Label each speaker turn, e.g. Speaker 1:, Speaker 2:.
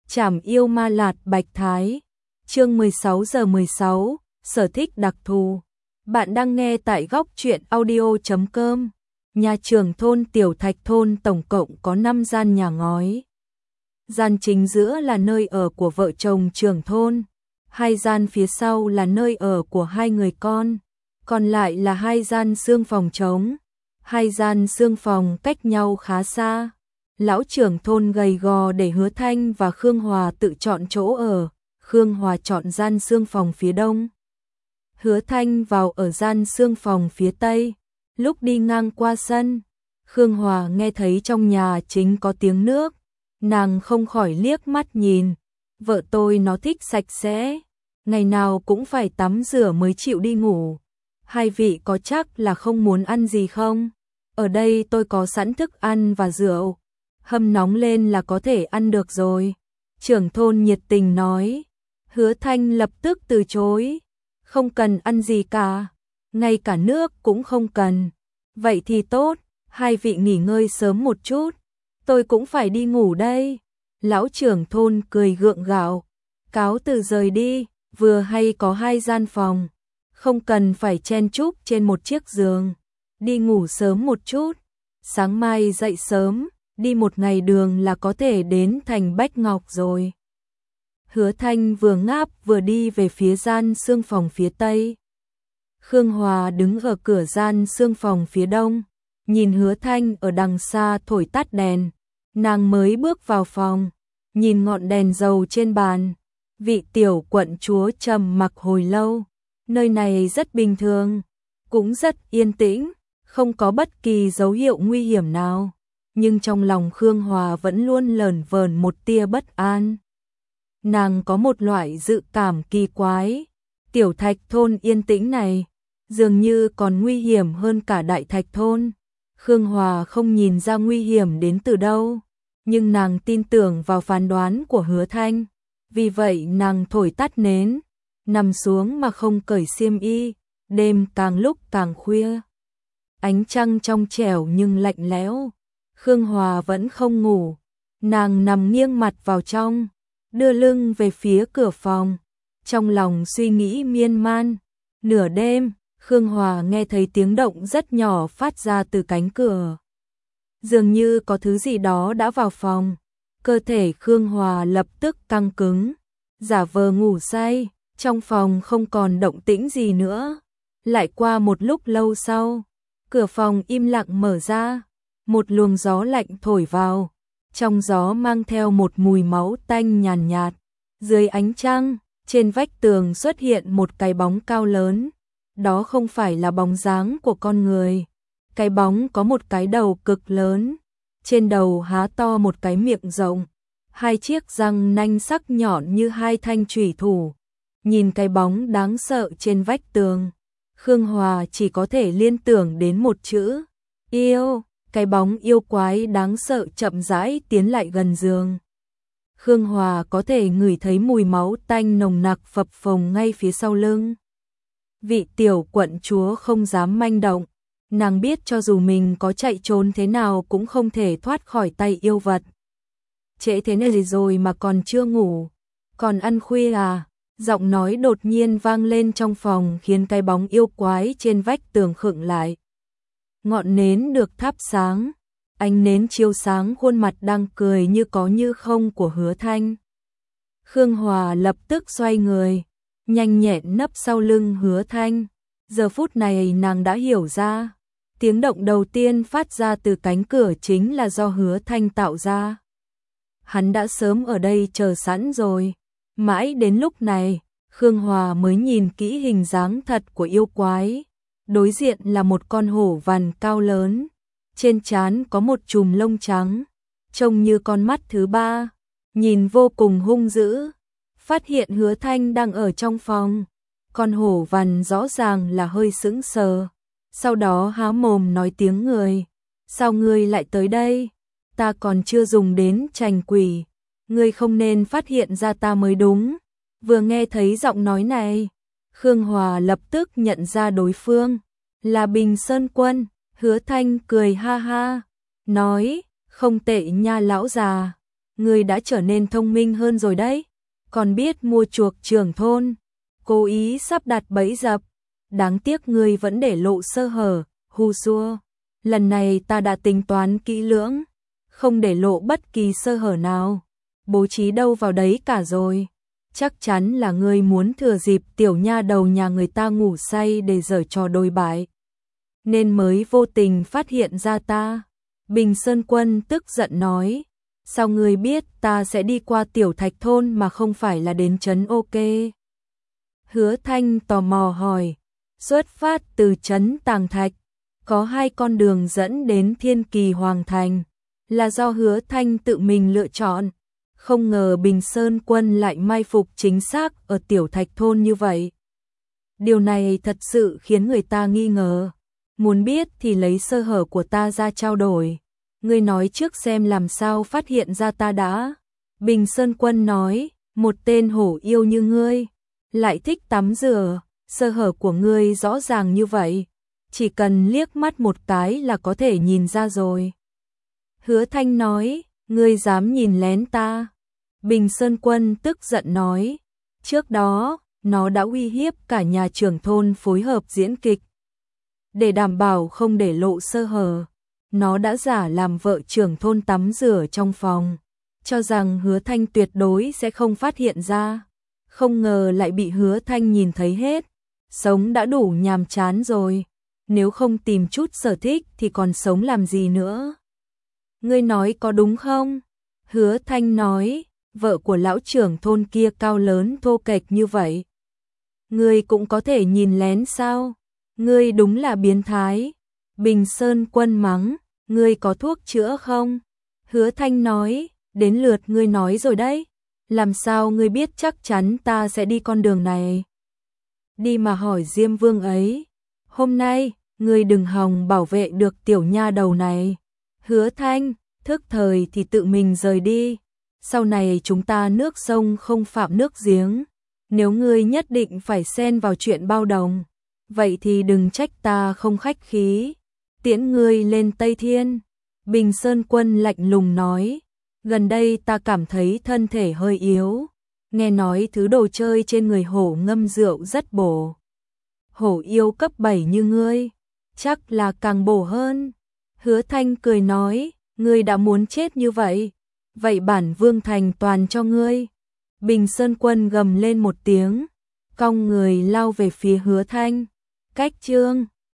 Speaker 1: Trảm yêu ma lạt bạch thái. Chương 16:16, sở thích đặc thù. Bạn đang nghe tại góc truyện audio.com. Nhà trưởng thôn Tiểu Thạch thôn tổng cộng có 5 gian nhà ngói. Gian chính giữa là nơi ở của vợ chồng trưởng thôn, 2 gian phía sau là nơi ở của 2 người con, còn lại là 2 gian xương phòng trống. 2 gian xương phòng cách nhau khá xa. Lão trưởng thôn gầy gò để Hứa Thanh và Khương Hòa tự chọn chỗ ở, Khương Hòa chọn gian xương phòng phía đông. Hứa Thanh vào ở gian xương phòng phía tây. Lúc đi ngang qua sân, Khương Hòa nghe thấy trong nhà chính có tiếng nước, nàng không khỏi liếc mắt nhìn. Vợ tôi nó thích sạch sẽ, ngày nào cũng phải tắm rửa mới chịu đi ngủ. Hai vị có chắc là không muốn ăn gì không? Ở đây tôi có sẵn thức ăn và rượu, hâm nóng lên là có thể ăn được rồi. Trưởng thôn nhiệt tình nói. Hứa Thanh lập tức từ chối. Không cần ăn gì cả, ngay cả nước cũng không cần. Vậy thì tốt, hai vị nghỉ ngơi sớm một chút, tôi cũng phải đi ngủ đây. Lão trưởng thôn cười gượng gạo, cáo từ rời đi. Vừa hay có 2 gian phòng, không cần phải chen chúc trên một chiếc giường. Đi ngủ sớm một chút, sáng mai dậy sớm, đi một ngày đường là có thể đến thành Bách Ngọc rồi. Hứa Thanh vừa ngáp vừa đi về phía gian xương phòng phía tây. Khương Hòa đứng ở cửa gian xương phòng phía đông, nhìn Hứa Thanh ở đằng xa thổi tắt đèn. Nàng mới bước vào phòng, nhìn ngọn đèn dầu trên bàn. Vị tiểu quận chúa trầm mặc hồi lâu. Nơi này rất bình thường, cũng rất yên tĩnh, không có bất kỳ dấu hiệu nguy hiểm nào. Nhưng trong lòng Khương Hòa vẫn luôn lởn vởn một tia bất an. Nàng có một loại dự cảm kỳ quái. Tiểu Thạch thôn yên tĩnh này dường như còn nguy hiểm hơn cả Đại Thạch thôn. Khương Hòa không nhìn ra nguy hiểm đến từ đâu, nhưng nàng tin tưởng vào phán đoán của Hứa Thanh. Vì vậy nàng thổi tắt nến, nằm xuống mà không cởi xiêm y. Đêm càng lúc càng khuya, ánh trăng trong trẻo nhưng lạnh lẽo. Khương Hòa vẫn không ngủ, nàng nằm nghiêng mặt vào trong, đưa lưng về phía cửa phòng, trong lòng suy nghĩ miên man. Nửa đêm, Khương Hòa nghe thấy tiếng động rất nhỏ phát ra từ cánh cửa. Dường như có thứ gì đó đã vào phòng. Cơ thể Khương Hòa lập tức căng cứng, giả vờ ngủ say. Trong phòng không còn động tĩnh gì nữa. Lại qua một lúc lâu sau, cửa phòng im lặng mở ra. Một luồng gió lạnh thổi vào, trong gió mang theo một mùi máu tanh nhàn nhạt. Dưới ánh trăng, trên vách tường xuất hiện một cái bóng cao lớn. Đó không phải là bóng dáng của con người. Cái bóng có một cái đầu cực lớn, trên đầu há to một cái miệng rộng, 2 chiếc răng nanh sắc nhọn như 2 thanh chủy thủ. Nhìn cái bóng đáng sợ trên vách tường, Khương Hòa chỉ có thể liên tưởng đến một chữ: yêu. Cái bóng yêu quái đáng sợ chậm rãi tiến lại gần giường. Khương Hòa có thể ngửi thấy mùi máu tanh nồng nặc phập phồng ngay phía sau lưng. Vị tiểu quận chúa không dám manh động. Nàng biết cho dù mình có chạy trốn thế nào cũng không thể thoát khỏi tay yêu vật. Trễ thế này rồi mà còn chưa ngủ, còn ăn khuya à? Giọng nói đột nhiên vang lên trong phòng khiến cái bóng yêu quái trên vách tường khựng lại. Ngọn nến được thắp sáng, ánh nến chiếu sáng khuôn mặt đang cười như có như không của Hứa Thanh. Khương Hòa lập tức xoay người, nhanh nhẹn nấp sau lưng Hứa Thanh. Giờ phút này nàng đã hiểu ra, tiếng động đầu tiên phát ra từ cánh cửa chính là do Hứa Thanh tạo ra. Hắn đã sớm ở đây chờ sẵn rồi. Mãi đến lúc này, Khương Hòa mới nhìn kỹ hình dáng thật của yêu quái. Đối diện là một con hổ vằn cao lớn, trên trán có một chùm lông trắng, trông như con mắt thứ 3, nhìn vô cùng hung dữ. Phát hiện Hứa Thanh đang ở trong phòng, con hổ vằn rõ ràng là hơi sững sờ, sau đó há mồm nói tiếng người. Sao ngươi lại tới đây? Ta còn chưa dùng đến trành quỷ, ngươi không nên phát hiện ra ta mới đúng. Vừa nghe thấy giọng nói này, Khương Hòa lập tức nhận ra đối phương là Bình Sơn Quân. Hứa Thanh cười ha ha, nói: không tệ nha lão già, ngươi đã trở nên thông minh hơn rồi đấy, còn biết mua chuộc trưởng thôn, cố ý sắp đặt bẫy dập, đáng tiếc ngươi vẫn để lộ sơ hở, hu xua. Lần này ta đã tính toán kỹ lưỡng, không để lộ bất kỳ sơ hở nào, bố trí đâu vào đấy cả rồi. Chắc chắn là ngươi muốn thừa dịp tiểu nha đầu nhà người ta ngủ say để giở trò đồi bại, nên mới vô tình phát hiện ra ta. Bình Sơn Quân tức giận nói, sao ngươi biết ta sẽ đi qua tiểu thạch thôn mà không phải là đến trấn OK? Hứa Thanh tò mò hỏi, xuất phát từ trấn Tàng Thạch, có 2 con đường dẫn đến Thiên Kỳ Hoàng Thành, là do Hứa Thanh tự mình lựa chọn. Không ngờ Bình Sơn Quân lại mai phục chính xác ở tiểu thạch thôn như vậy. Điều này thật sự khiến người ta nghi ngờ. Muốn biết thì lấy sơ hở của ta ra trao đổi. Ngươi nói trước xem làm sao phát hiện ra ta đã. Bình Sơn Quân nói, một tên hổ yêu như ngươi, lại thích tắm rửa, sơ hở của ngươi rõ ràng như vậy, chỉ cần liếc mắt một cái là có thể nhìn ra rồi. Hứa Thanh nói, ngươi dám nhìn lén ta. Bình Sơn Quân tức giận nói, trước đó, nó đã uy hiếp cả nhà trưởng thôn phối hợp diễn kịch. Để đảm bảo không để lộ sơ hở, nó đã giả làm vợ trưởng thôn tắm rửa trong phòng, cho rằng Hứa Thanh tuyệt đối sẽ không phát hiện ra. Không ngờ lại bị Hứa Thanh nhìn thấy hết. Sống đã đủ nhàm chán rồi, nếu không tìm chút sở thích thì còn sống làm gì nữa. Ngươi nói có đúng không? Hứa Thanh nói, vợ của lão trưởng thôn kia cao lớn thô kệch như vậy, ngươi cũng có thể nhìn lén sao? Ngươi đúng là biến thái. Bình Sơn Quân mắng, ngươi có thuốc chữa không? Hứa Thanh nói, đến lượt ngươi nói rồi đấy. Làm sao ngươi biết chắc chắn ta sẽ đi con đường này? Đi mà hỏi Diêm Vương ấy. Hôm nay, ngươi đừng hòng bảo vệ được tiểu nha đầu này. Hứa Thanh, thức thời thì tự mình rời đi. Sau này chúng ta nước sông không phạm nước giếng. Nếu ngươi nhất định phải xen vào chuyện bao đồng, vậy thì đừng trách ta không khách khí. Tiễn ngươi lên Tây Thiên. Bình Sơn Quân lạnh lùng nói, gần đây ta cảm thấy thân thể hơi yếu. Nghe nói thứ đồ chơi trên người hổ ngâm rượu rất bổ. Hổ yêu cấp 7 như ngươi, chắc là càng bổ hơn. Hứa Thanh cười nói, ngươi đã muốn chết như vậy, vậy bản vương thành toàn cho ngươi. Bình Sơn Quân gầm lên một tiếng, cong người lao về phía Hứa Thanh. Cách chương